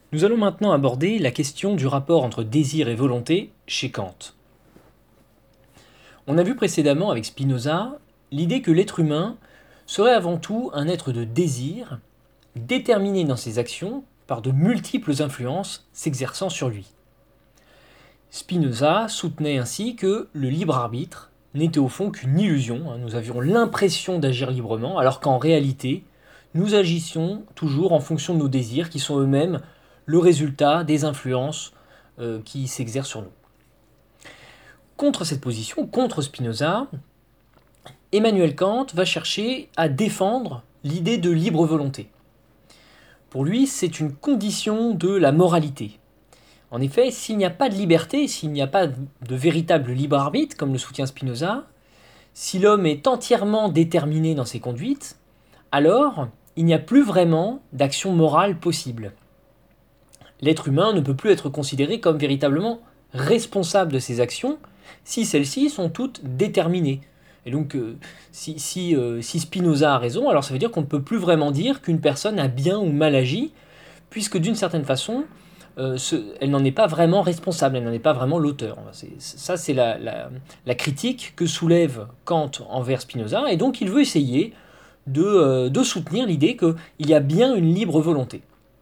Nous allons maintenant aborder la question du rapport entre désir et volonté chez Kant. On a vu précédemment avec Spinoza l'idée que l'être humain serait avant tout un être de désir, déterminé dans ses actions par de multiples influences s'exerçant sur lui. Spinoza soutenait ainsi que le libre arbitre n'était au fond qu'une illusion, nous avions l'impression d'agir librement, alors qu'en réalité, nous agissions toujours en fonction de nos désirs, qui sont eux-mêmes le résultat des influences qui s'exercent sur nous. Contre cette position, contre Spinoza, Emmanuel Kant va chercher à défendre l'idée de libre volonté. Pour lui, c'est une condition de la moralité. En effet, s'il n'y a pas de liberté, s'il n'y a pas de véritable libre arbitre, comme le soutient Spinoza, si l'homme est entièrement déterminé dans ses conduites, alors il n'y a plus vraiment d'action morale possible. L'être humain ne peut plus être considéré comme véritablement responsable de ses actions si celles-ci sont toutes déterminées. Et donc, si Spinoza a raison, alors ça veut dire qu'on ne peut plus vraiment dire qu'une personne a bien ou mal agi, puisque d'une certaine façon, elle n'en est pas vraiment responsable, elle n'en est pas vraiment l'auteur. C'est la critique que soulève Kant envers Spinoza, et donc il veut essayer de soutenir l'idée qu'il y a bien une libre volonté.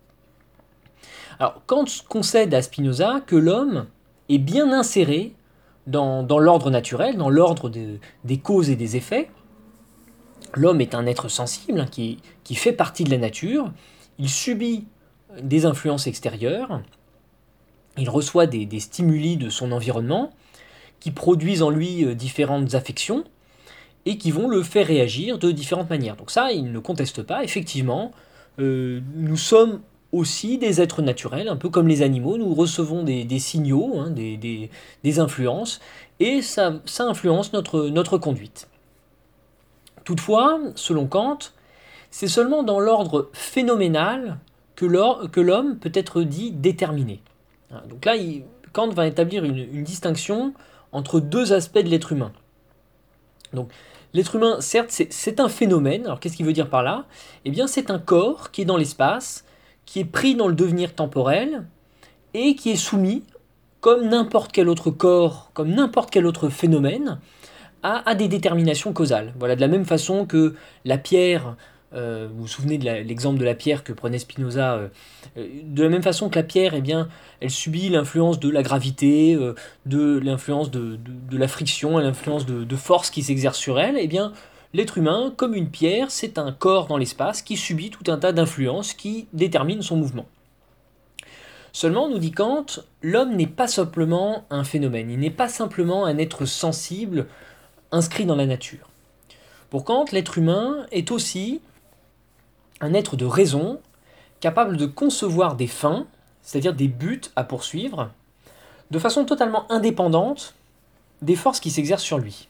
Alors, Kant concède à Spinoza que l'homme est bien inséré dans l'ordre naturel, dans l'ordre des causes et des effets. L'homme est un être sensible qui fait partie de la nature, il subit des influences extérieures, il reçoit des stimuli de son environnement qui produisent en lui différentes affections et qui vont le faire réagir de différentes manières. Donc ça, il ne conteste pas. Effectivement, nous sommes aussi des êtres naturels, un peu comme les animaux. Nous recevons des signaux, des influences, et ça influence notre conduite. Toutefois, selon Kant, c'est seulement dans l'ordre phénoménal que l'homme peut être dit déterminé. Donc là, Kant va établir une distinction entre deux aspects de l'être humain. Donc, l'être humain, certes, c'est un phénomène. Alors, qu'est-ce qu'il veut dire par là ? Eh bien, c'est un corps qui est dans l'espace, qui est pris dans le devenir temporel et qui est soumis, comme n'importe quel autre corps, comme n'importe quel autre phénomène, à des déterminations causales. Voilà, de la même façon que la pierre, vous vous souvenez de l'exemple de la pierre que prenait Spinoza, de la même façon que la pierre, eh bien, elle subit l'influence de la gravité, de l'influence de la friction, l'influence de forces qui s'exercent sur elle, eh bien, l'être humain, comme une pierre, c'est un corps dans l'espace qui subit tout un tas d'influences qui déterminent son mouvement. Seulement, nous dit Kant, l'homme n'est pas simplement un phénomène, il n'est pas simplement un être sensible inscrit dans la nature. Pour Kant, l'être humain est aussi un être de raison, capable de concevoir des fins, c'est-à-dire des buts à poursuivre, de façon totalement indépendante des forces qui s'exercent sur lui.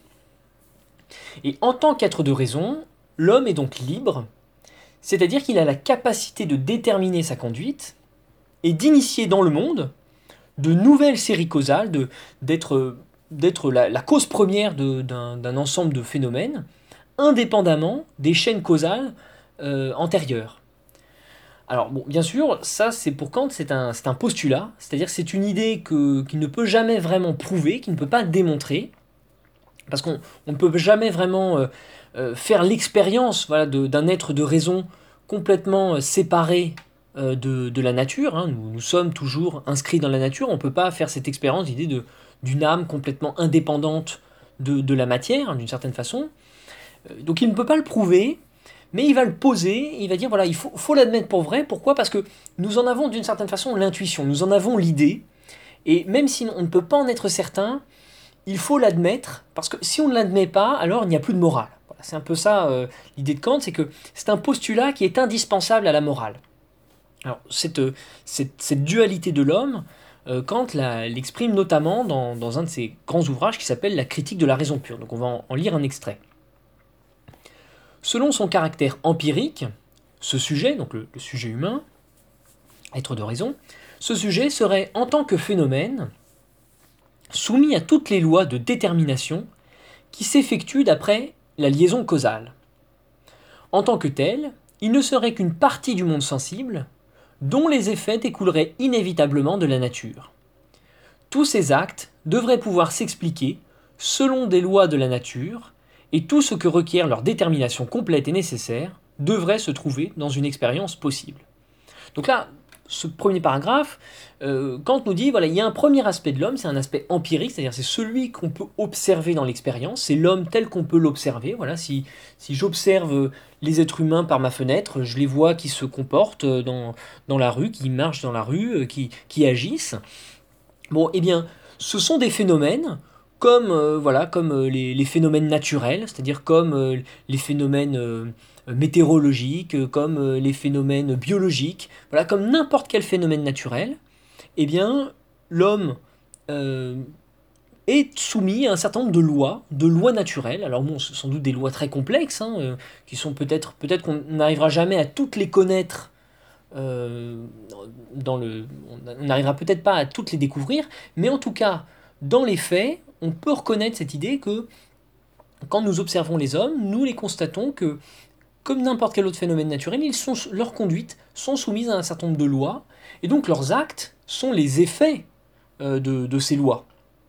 Et en tant qu'être de raison, l'homme est donc libre, c'est-à-dire qu'il a la capacité de déterminer sa conduite et d'initier dans le monde de nouvelles séries causales, d'être la cause première d'un ensemble de phénomènes, indépendamment des chaînes causales antérieures. Alors, bon, bien sûr, ça, c'est pour Kant, c'est un postulat, c'est-à-dire que c'est une idée qui ne peut jamais vraiment prouver, qui ne peut pas démontrer, parce qu'on ne peut jamais vraiment faire l'expérience d'un être de raison complètement séparé de la nature. Nous sommes toujours inscrits dans la nature, on ne peut pas faire cette expérience, l'idée d'une âme complètement indépendante de la matière, d'une certaine façon. Donc il ne peut pas le prouver, mais il va le poser, il va dire voilà, il faut l'admettre pour vrai. Pourquoi ? Parce que nous en avons d'une certaine façon l'intuition, nous en avons l'idée, et même si on ne peut pas en être certain, il faut l'admettre, parce que si on ne l'admet pas, alors il n'y a plus de morale. Voilà, c'est un peu ça l'idée de Kant, c'est que c'est un postulat qui est indispensable à la morale. Alors cette dualité de l'homme, Kant l'exprime notamment dans un de ses grands ouvrages qui s'appelle La critique de la raison pure. Donc on va en lire un extrait. Selon son caractère empirique, ce sujet, donc le sujet humain, être de raison, ce sujet serait en tant que phénomène soumis à toutes les lois de détermination qui s'effectuent d'après la liaison causale. En tant que tel, il ne serait qu'une partie du monde sensible, dont les effets découleraient inévitablement de la nature. Tous ces actes devraient pouvoir s'expliquer selon des lois de la nature, et tout ce que requiert leur détermination complète et nécessaire devrait se trouver dans une expérience possible. Donc là, ce premier paragraphe, Kant nous dit, voilà, il y a un premier aspect de l'homme, c'est un aspect empirique, c'est-à-dire c'est celui qu'on peut observer dans l'expérience, c'est l'homme tel qu'on peut l'observer. Voilà, si j'observe les êtres humains par ma fenêtre, je les vois qui se comportent dans la rue, qui marchent dans la rue, qui agissent. Bon, eh bien, ce sont des phénomènes comme, les phénomènes naturels, c'est-à-dire comme les phénomènes météorologiques, comme les phénomènes biologiques, voilà, comme n'importe quel phénomène naturel, eh bien, l'homme euh, est soumis à un certain nombre de lois naturelles. Alors bon, ce sont sans doute des lois très complexes, hein, qui sont peut-être qu'on n'arrivera jamais à toutes les connaître. euh, on n'arrivera peut-être pas à toutes les découvrir, mais en tout cas, dans les faits, on peut reconnaître cette idée que quand nous observons les hommes, nous les constatons que, comme n'importe quel autre phénomène naturel, leurs conduites sont soumises à un certain nombre de lois, et donc leurs actes sont les effets de ces lois.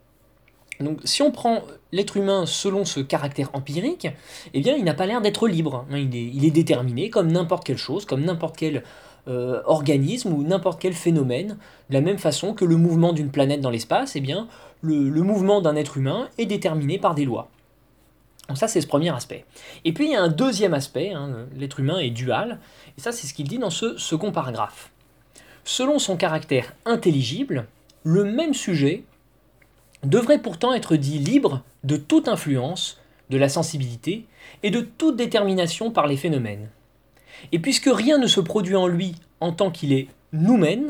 Donc si on prend l'être humain selon ce caractère empirique, eh bien il n'a pas l'air d'être libre, hein. Il est déterminé comme n'importe quelle chose, comme n'importe quel organisme ou n'importe quel phénomène, de la même façon que le mouvement d'une planète dans l'espace, eh bien le mouvement d'un être humain est déterminé par des lois. Donc ça c'est ce premier aspect. Et puis il y a un deuxième aspect, hein, l'être humain est dual, et ça c'est ce qu'il dit dans ce second paragraphe. Selon son caractère intelligible, le même sujet devrait pourtant être dit libre de toute influence, de la sensibilité et de toute détermination par les phénomènes. Et puisque rien ne se produit en lui en tant qu'il est noumen,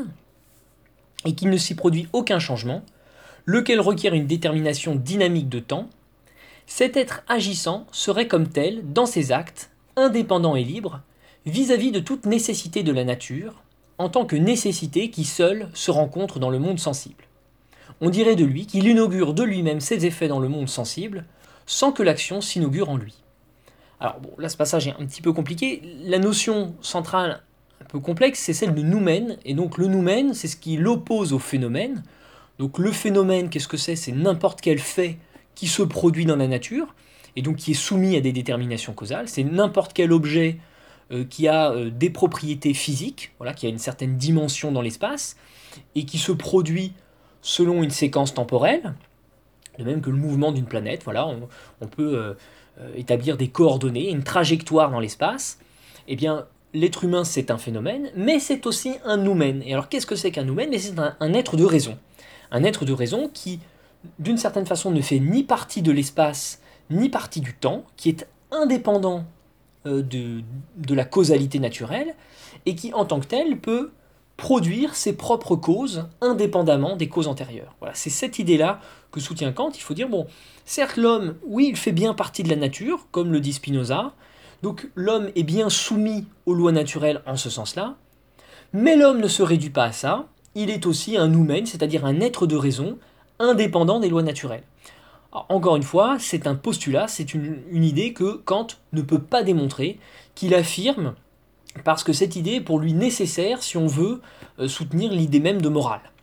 et qu'il ne s'y produit aucun changement, lequel requiert une détermination dynamique de temps, cet être agissant serait comme tel, dans ses actes, indépendant et libre, vis-à-vis de toute nécessité de la nature, en tant que nécessité qui seule se rencontre dans le monde sensible. On dirait de lui qu'il inaugure de lui-même ses effets dans le monde sensible, sans que l'action s'inaugure en lui. Alors bon, là ce passage est un petit peu compliqué. La notion centrale, un peu complexe, c'est celle de noumen, et donc le noumen, c'est ce qui l'oppose au phénomène. Donc le phénomène, qu'est-ce que c'est? C'est n'importe quel fait qui se produit dans la nature, et donc qui est soumis à des déterminations causales. C'est n'importe quel objet qui a des propriétés physiques, voilà, qui a une certaine dimension dans l'espace, et qui se produit selon une séquence temporelle, de même que le mouvement d'une planète. Voilà, on peut établir des coordonnées, une trajectoire dans l'espace. Eh bien, l'être humain, c'est un phénomène, mais c'est aussi un noumen. Et alors, qu'est-ce que c'est qu'un noumen? Mais c'est un être de raison. Un être de raison qui, d'une certaine façon, ne fait ni partie de l'espace, ni partie du temps, qui est indépendant de la causalité naturelle, et qui, en tant que tel, peut produire ses propres causes indépendamment des causes antérieures. Voilà, c'est cette idée-là que soutient Kant. Il faut dire, bon, certes l'homme, oui, il fait bien partie de la nature, comme le dit Spinoza, donc l'homme est bien soumis aux lois naturelles en ce sens-là, mais l'homme ne se réduit pas à ça, il est aussi un noumen, c'est-à-dire un être de raison, indépendant des lois naturelles. Alors, encore une fois, c'est un postulat, c'est une idée que Kant ne peut pas démontrer, qu'il affirme parce que cette idée est pour lui nécessaire si on veut soutenir l'idée même de morale.